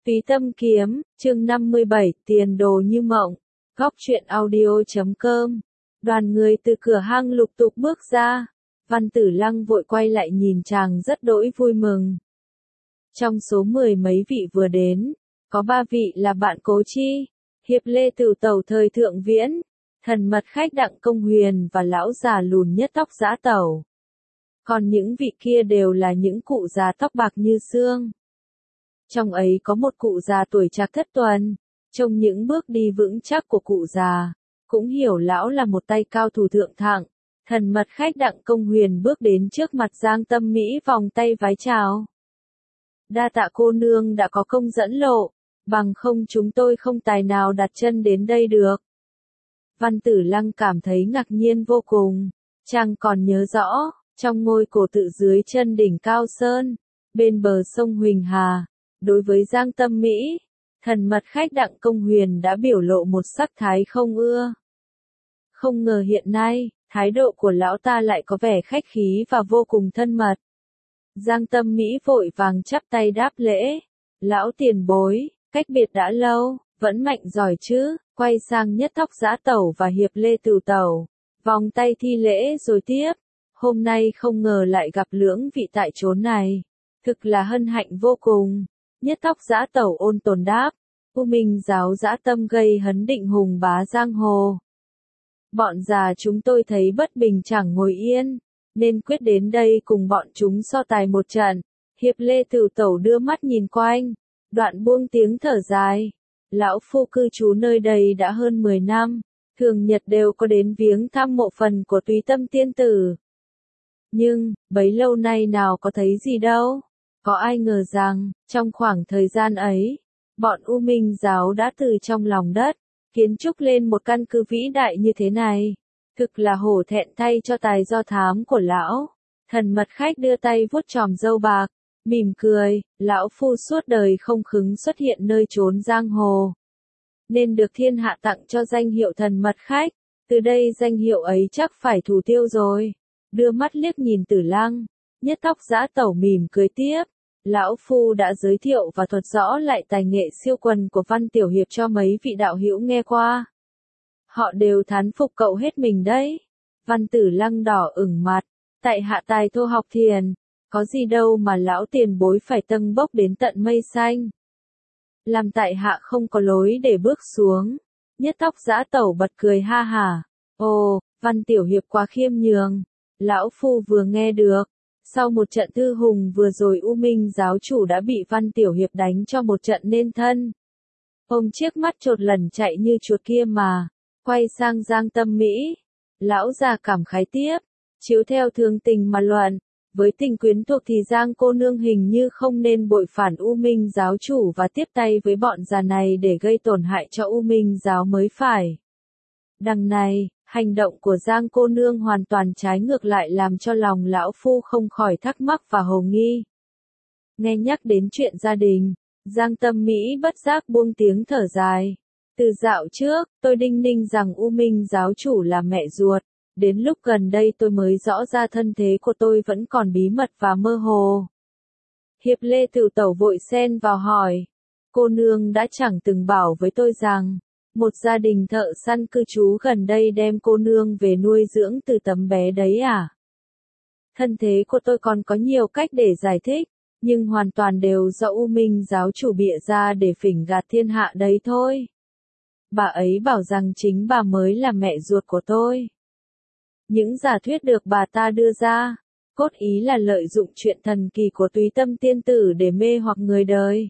Túy Tâm Kiếm, chương 57, tiền đồ như mộng. Góc truyện audio.com. Đoàn người từ cửa hang lục tục bước ra. Văn Tử Lăng vội quay lại nhìn chàng rất đỗi vui mừng. Trong số 10 mấy vị vừa đến, có 3 vị là bạn Cố Chi, Hiệp Lê Tửu Tẩu thời Thượng Viễn, Thần Mật Khách Đặng Công Huyền và lão già lùn nhất tóc Dã Tẩu. Còn những vị kia đều là những cụ già tóc bạc như xương. Trong ấy có một cụ già tuổi trạc thất tuần, trông những bước đi vững chắc của cụ già, cũng hiểu lão là một tay cao thủ thượng thặng. Thần Mật Khách Đặng Công Huyền bước đến trước mặt Giang Tâm Mỹ vòng tay vái chào. Đa tạ cô nương đã có công dẫn lộ, bằng không chúng tôi không tài nào đặt chân đến đây được. Văn Tử Lăng cảm thấy ngạc nhiên vô cùng, chàng còn nhớ rõ, trong ngôi cổ tự dưới chân đỉnh Cao Sơn, bên bờ sông Huỳnh Hà, đối với Giang Tâm Mỹ, Thần Mật Khách Đặng Công Huyền đã biểu lộ một sắc thái không ưa. Không ngờ hiện nay, thái độ của lão ta lại có vẻ khách khí và vô cùng thân mật. Giang Tâm Mỹ vội vàng chắp tay đáp lễ. Lão tiền bối, cách biệt đã lâu, vẫn mạnh giỏi chứ, quay sang Nhất Tóc Dã Tẩu và Hiệp Lê Tửu Tẩu, vòng tay thi lễ rồi tiếp. Hôm nay không ngờ lại gặp lưỡng vị tại chốn này, thực là hân hạnh vô cùng. Nhất Tóc Dã Tẩu ôn tồn đáp, U Minh giáo dã tâm gây hấn định hùng bá giang hồ. Bọn già chúng tôi thấy bất bình chẳng ngồi yên, nên quyết đến đây cùng bọn chúng so tài một trận. Hiệp Lê Tửu Tẩu đưa mắt nhìn quanh, đoạn buông tiếng thở dài. Lão phu cư trú nơi đây đã hơn 10 năm, thường nhật đều có đến viếng thăm mộ phần của Túy Tâm tiên tử. Nhưng, bấy lâu nay nào có thấy gì đâu. Có ai ngờ rằng, trong khoảng thời gian ấy, bọn U Minh giáo đã từ trong lòng đất, kiến trúc lên một căn cứ vĩ đại như thế này. Thực là hổ thẹn thay cho tài do thám của lão. Thần Mật Khách đưa tay vuốt chòm râu bạc, mỉm cười, lão phu suốt đời không khứng xuất hiện nơi chốn giang hồ, nên được thiên hạ tặng cho danh hiệu Thần Mật Khách, từ đây danh hiệu ấy chắc phải thủ tiêu rồi. Đưa mắt liếc nhìn Tử Lăng, Nhất Tóc Dã Tẩu mỉm cười tiếp. Lão phu đã giới thiệu và thuật rõ lại tài nghệ siêu quần của Văn Tiểu Hiệp cho mấy vị đạo hữu nghe qua. Họ đều thán phục cậu hết mình đấy. Văn Tử Lăng đỏ ửng mặt, tại hạ tài thô học thiền, có gì đâu mà lão tiền bối phải tâng bốc đến tận mây xanh. Làm tại hạ không có lối để bước xuống. Nhất Tóc Dã Tẩu bật cười ha hả. Ồ, Văn Tiểu Hiệp quá khiêm nhường. Lão phu vừa nghe được. Sau một trận thư hùng vừa rồi U Minh giáo chủ đã bị Văn Tiểu Hiệp đánh cho một trận nên thân. Ông chiếc mắt chột lần chạy như chuột kia mà. Quay sang Giang Tâm Mỹ. Lão già cảm khái tiếp. Chiếu theo thường tình mà luận. Với tình quyến thuộc thì Giang cô nương hình như không nên bội phản U Minh giáo chủ và tiếp tay với bọn già này để gây tổn hại cho U Minh giáo mới phải. Đằng này, hành động của Giang cô nương hoàn toàn trái ngược lại làm cho lòng lão phu không khỏi thắc mắc và hồ nghi. Nghe nhắc đến chuyện gia đình, Giang Tâm Mỹ bất giác buông tiếng thở dài. Từ dạo trước, tôi đinh ninh rằng U Minh giáo chủ là mẹ ruột. Đến lúc gần đây tôi mới rõ ra thân thế của tôi vẫn còn bí mật và mơ hồ. Hiệp Lê Tửu Tẩu vội xen vào hỏi. Cô nương đã chẳng từng bảo với tôi rằng, một gia đình thợ săn cư trú gần đây đem cô nương về nuôi dưỡng từ tấm bé đấy à? Thân thế của tôi còn có nhiều cách để giải thích, nhưng hoàn toàn đều do U Minh giáo chủ bịa ra để phỉnh gạt thiên hạ đấy thôi. Bà ấy bảo rằng chính bà mới là mẹ ruột của tôi. Những giả thuyết được bà ta đưa ra, cốt ý là lợi dụng chuyện thần kỳ của Túy Tâm tiên tử để mê hoặc người đời.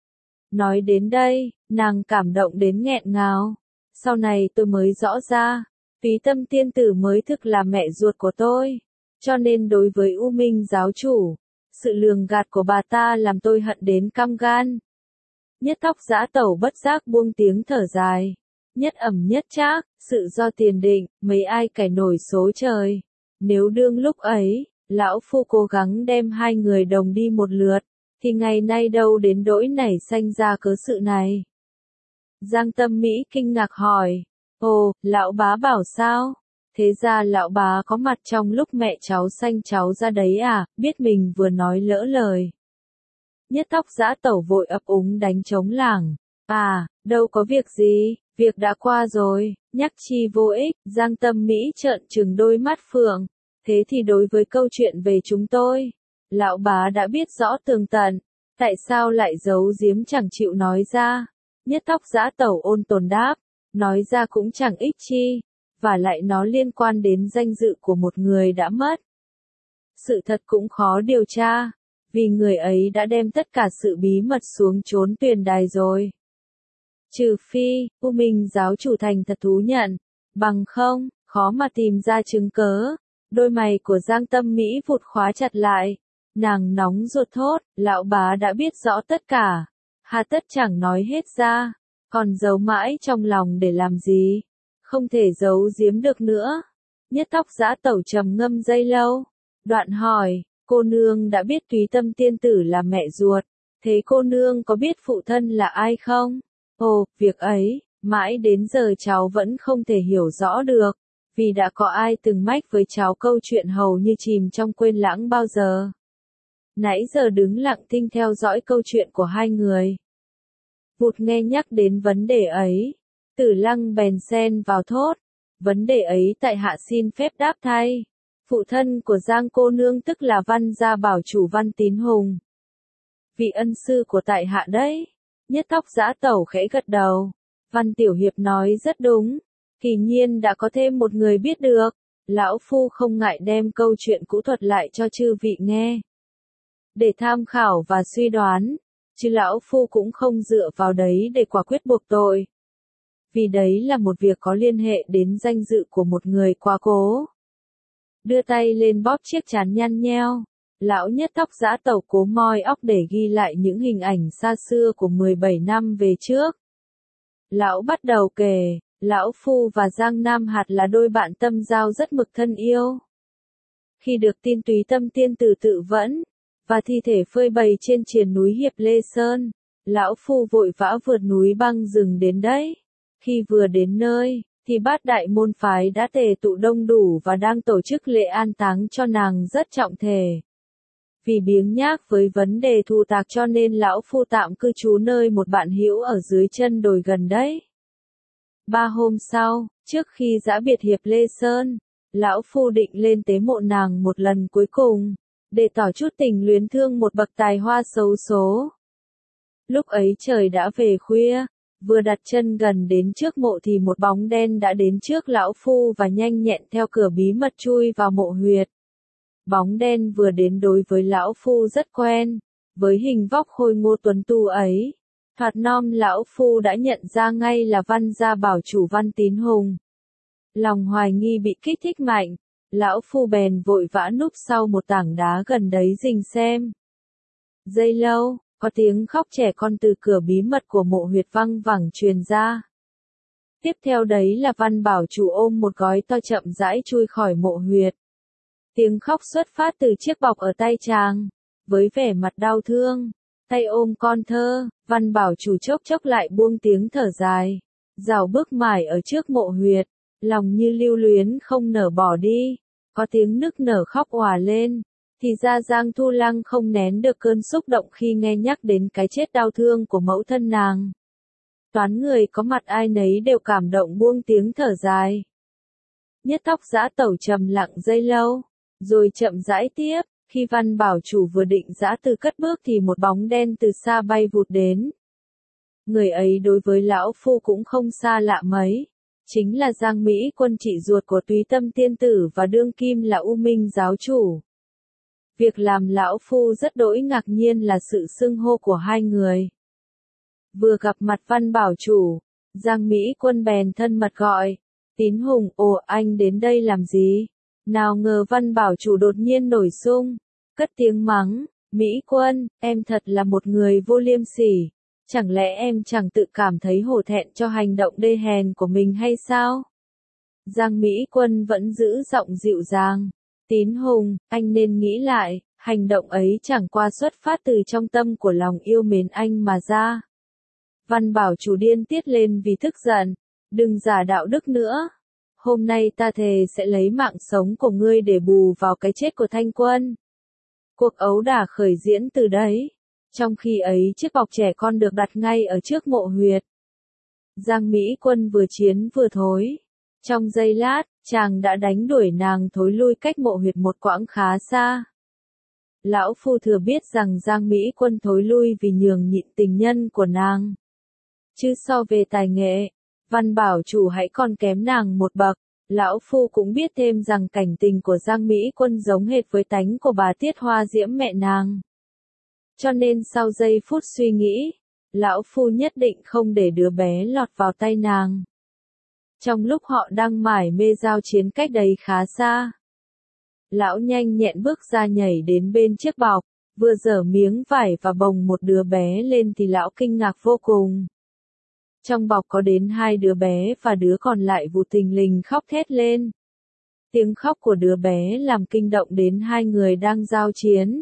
Nói đến đây, nàng cảm động đến nghẹn ngào. Sau này tôi mới rõ ra, Túy Tâm tiên tử mới thực là mẹ ruột của tôi. Cho nên đối với U Minh giáo chủ, sự lường gạt của bà ta làm tôi hận đến căm gan. Nhất Tóc Dã Tẩu bất giác buông tiếng thở dài. Nhất ẩm nhất trác, sự do tiền định, mấy ai cải nổi số trời. Nếu đương lúc ấy, lão phu cố gắng đem hai người đồng đi một lượt, thì ngày nay đâu đến đỗi nảy sanh ra cớ sự này. Giang Tâm Mỹ kinh ngạc hỏi, ồ, lão bá bảo sao? Thế ra lão bá có mặt trong lúc mẹ cháu sanh cháu ra đấy à, biết mình vừa nói lỡ lời. Nhất Tóc Dã Tẩu vội ấp úng đánh trống lảng. À, đâu có việc gì, việc đã qua rồi, nhắc chi vô ích. Giang Tâm Mỹ trợn trừng đôi mắt phượng. Thế thì đối với câu chuyện về chúng tôi, lão bá đã biết rõ tường tận, tại sao lại giấu giếm chẳng chịu nói ra? Nhất Tóc Dã Tẩu ôn tồn đáp, nói ra cũng chẳng ích chi, và lại nó liên quan đến danh dự của một người đã mất. Sự thật cũng khó điều tra, vì người ấy đã đem tất cả sự bí mật xuống chốn tuyền đài rồi. Trừ phi, U Minh giáo chủ thành thật thú nhận, bằng không, khó mà tìm ra chứng cớ. Đôi mày của Giang Tâm Mỹ vụt khóa chặt lại. Nàng nóng ruột thốt, lão bá đã biết rõ tất cả. Hà tất chẳng nói hết ra, còn giấu mãi trong lòng để làm gì? Không thể giấu giếm được nữa. Nhất Tóc Dã Tẩu trầm ngâm giây lâu. Đoạn hỏi, cô nương đã biết Túy Tâm tiên tử là mẹ ruột. Thế cô nương có biết phụ thân là ai không? Ồ, việc ấy, mãi đến giờ cháu vẫn không thể hiểu rõ được. Vì đã có ai từng mách với cháu câu chuyện hầu như chìm trong quên lãng bao giờ. Nãy giờ đứng lặng thinh theo dõi câu chuyện của hai người. Vụt nghe nhắc đến vấn đề ấy, Tử Lăng bèn xen vào thốt. Vấn đề ấy tại hạ xin phép đáp thay. Phụ thân của Giang cô nương tức là Văn gia bảo chủ Văn Tín Hùng. Vị ân sư của tại hạ đấy. Nhất Tóc Dã Tẩu khẽ gật đầu. Văn Tiểu Hiệp nói rất đúng. Kỳ nhiên đã có thêm một người biết được. Lão Phu không ngại đem câu chuyện cũ thuật lại cho chư vị nghe. Để tham khảo và suy đoán. Chứ Lão Phu cũng không dựa vào đấy để quả quyết buộc tội. Vì đấy là một việc có liên hệ đến danh dự của một người quá cố. Đưa tay lên bóp chiếc trán nhăn nheo. Lão Nhất Tóc Dã Tẩu cố moi óc để ghi lại những hình ảnh xa xưa của 17 năm về trước. Lão bắt đầu kể, Lão Phu và Giang Nam Hạt là đôi bạn tâm giao rất mực thân yêu. Khi được tin Túy Tâm tiên tử tự vẫn, và thi thể phơi bày trên triền núi Hiệp Lê Sơn, Lão Phu vội vã vượt núi băng rừng đến đấy. Khi vừa đến nơi, thì bát đại môn phái đã tề tụ đông đủ và đang tổ chức lễ an táng cho nàng rất trọng thể. Vì biếng nhác với vấn đề thu tạc cho nên Lão Phu tạm cư trú nơi một bạn hữu ở dưới chân đồi gần đấy. 3 hôm sau, trước khi giã biệt Hiệp Lê Sơn, Lão Phu định lên tế mộ nàng một lần cuối cùng, để tỏ chút tình luyến thương một bậc tài hoa xấu số. Lúc ấy trời đã về khuya, vừa đặt chân gần đến trước mộ thì một bóng đen đã đến trước Lão Phu và nhanh nhẹn theo cửa bí mật chui vào mộ huyệt. Bóng đen vừa đến đối với Lão Phu rất quen, với hình vóc khôi ngô tuấn tu ấy. Thoạt nom Lão Phu đã nhận ra ngay là Văn gia bảo chủ Văn Tín Hùng. Lòng hoài nghi bị kích thích mạnh, Lão Phu bèn vội vã núp sau một tảng đá gần đấy rình xem. Giây lâu, có tiếng khóc trẻ con từ cửa bí mật của mộ huyệt văng vẳng truyền ra. Tiếp theo đấy là Văn bảo chủ ôm một gói to chậm rãi chui khỏi mộ huyệt. Tiếng khóc xuất phát từ chiếc bọc ở tay chàng, với vẻ mặt đau thương, tay ôm con thơ, Văn bảo chủ chốc chốc lại buông tiếng thở dài, rảo bước mải ở trước mộ huyệt, lòng như lưu luyến không nở bỏ đi, có tiếng nức nở khóc òa lên, thì ra Giang Thu Lăng không nén được cơn xúc động khi nghe nhắc đến cái chết đau thương của mẫu thân nàng. Toán người có mặt ai nấy đều cảm động buông tiếng thở dài. Nhất Tóc Dã Tẩu trầm lặng giây lâu, rồi chậm rãi tiếp, khi Văn bảo chủ vừa định giã từ cất bước thì một bóng đen từ xa bay vụt đến. Người ấy đối với Lão Phu cũng không xa lạ mấy, chính là Giang Mỹ Quân chị ruột của Túy Tâm tiên tử và đương kim là U Minh giáo chủ. Việc làm Lão Phu rất đỗi ngạc nhiên là sự xưng hô của hai người. Vừa gặp mặt Văn bảo chủ, Giang Mỹ Quân bèn thân mật gọi, Tín Hùng, ồ anh đến đây làm gì? Nào ngờ Văn bảo chủ đột nhiên nổi sung, cất tiếng mắng, Mỹ Quân, em thật là một người vô liêm sỉ, chẳng lẽ em chẳng tự cảm thấy hổ thẹn cho hành động đê hèn của mình hay sao? Giang Mỹ Quân vẫn giữ giọng dịu dàng, Tín Hùng, anh nên nghĩ lại, hành động ấy chẳng qua xuất phát từ trong tâm của lòng yêu mến anh mà ra. Văn bảo chủ điên tiết lên vì tức giận, đừng giả đạo đức nữa. Hôm nay ta thề sẽ lấy mạng sống của ngươi để bù vào cái chết của Thanh Quân. Cuộc ấu đả khởi diễn từ đấy. Trong khi ấy chiếc bọc trẻ con được đặt ngay ở trước mộ huyệt. Giang Mỹ Quân vừa chiến vừa thối. Trong giây lát, chàng đã đánh đuổi nàng thối lui cách mộ huyệt một quãng khá xa. Lão phu thừa biết rằng Giang Mỹ Quân thối lui vì nhường nhịn tình nhân của nàng. Chứ so về tài nghệ, Văn Bảo chủ hãy còn kém nàng một bậc. Lão phu cũng biết thêm rằng cảnh tình của Giang Mỹ Quân giống hệt với tánh của bà Tiết Hoa Diễm mẹ nàng. Cho nên sau giây phút suy nghĩ, lão phu nhất định không để đứa bé lọt vào tay nàng. Trong lúc họ đang mải mê giao chiến cách đấy khá xa, lão nhanh nhẹn bước ra nhảy đến bên chiếc bọc, vừa giở miếng vải và bồng một đứa bé lên thì lão kinh ngạc vô cùng. Trong bọc có đến 2 đứa bé và đứa còn lại vụt thình lình khóc thét lên. Tiếng khóc của đứa bé làm kinh động đến 2 người đang giao chiến.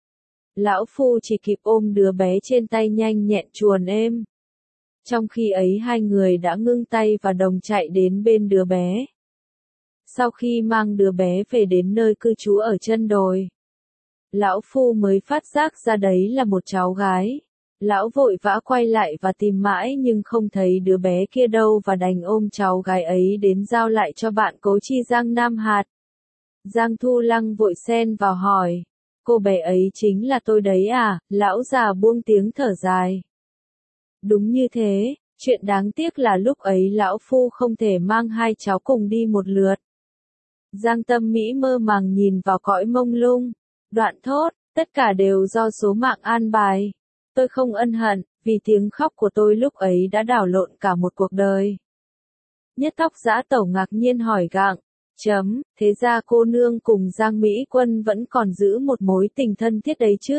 Lão phu chỉ kịp ôm đứa bé trên tay nhanh nhẹn chuồn êm. Trong khi ấy 2 người đã ngưng tay và đồng chạy đến bên đứa bé. Sau khi mang đứa bé về đến nơi cư trú ở chân đồi, lão phu mới phát giác ra đấy là một cháu gái. Lão vội vã quay lại và tìm mãi nhưng không thấy đứa bé kia đâu và đành ôm cháu gái ấy đến giao lại cho bạn cố chi Giang Nam Hạt. Giang Thu Lăng vội xen vào hỏi, cô bé ấy chính là tôi đấy à? Lão già buông tiếng thở dài. Đúng như thế, chuyện đáng tiếc là lúc ấy lão phu không thể mang 2 cháu cùng đi một lượt. Giang Tâm Mỹ mơ màng nhìn vào cõi mông lung, đoạn thốt, tất cả đều do số mạng an bài. Tôi không ân hận, vì tiếng khóc của tôi lúc ấy đã đảo lộn cả một cuộc đời. Nhất Tóc Dã Tẩu ngạc nhiên hỏi gặng, thế ra cô nương cùng Giang Mỹ Quân vẫn còn giữ một mối tình thân thiết đấy chứ?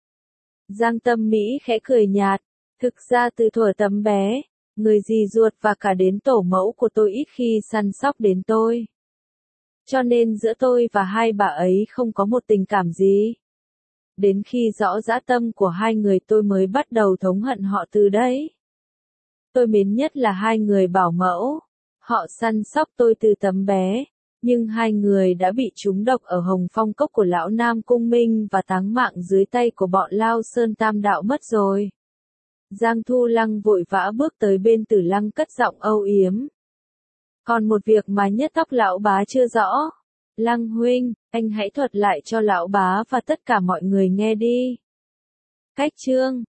Giang Tâm Mỹ khẽ cười nhạt, thực ra từ thuở tấm bé, người dì ruột và cả đến tổ mẫu của tôi ít khi săn sóc đến tôi. Cho nên giữa tôi và 2 bà ấy không có một tình cảm gì. Đến khi rõ dã tâm của 2 người tôi mới bắt đầu thống hận họ từ đấy. Tôi mến nhất là 2 người bảo mẫu. Họ săn sóc tôi từ tấm bé, nhưng 2 người đã bị trúng độc ở Hồng Phong Cốc của lão Nam Cung Minh và táng mạng dưới tay của bọn Lao Sơn Tam Đạo mất rồi. Giang Thu Lăng vội vã bước tới bên Tử Lăng cất giọng âu yếm. Còn một việc mà Nhất Tóc lão bá chưa rõ. Lăng huynh, anh hãy thuật lại cho lão bá và tất cả mọi người nghe đi. Cách chương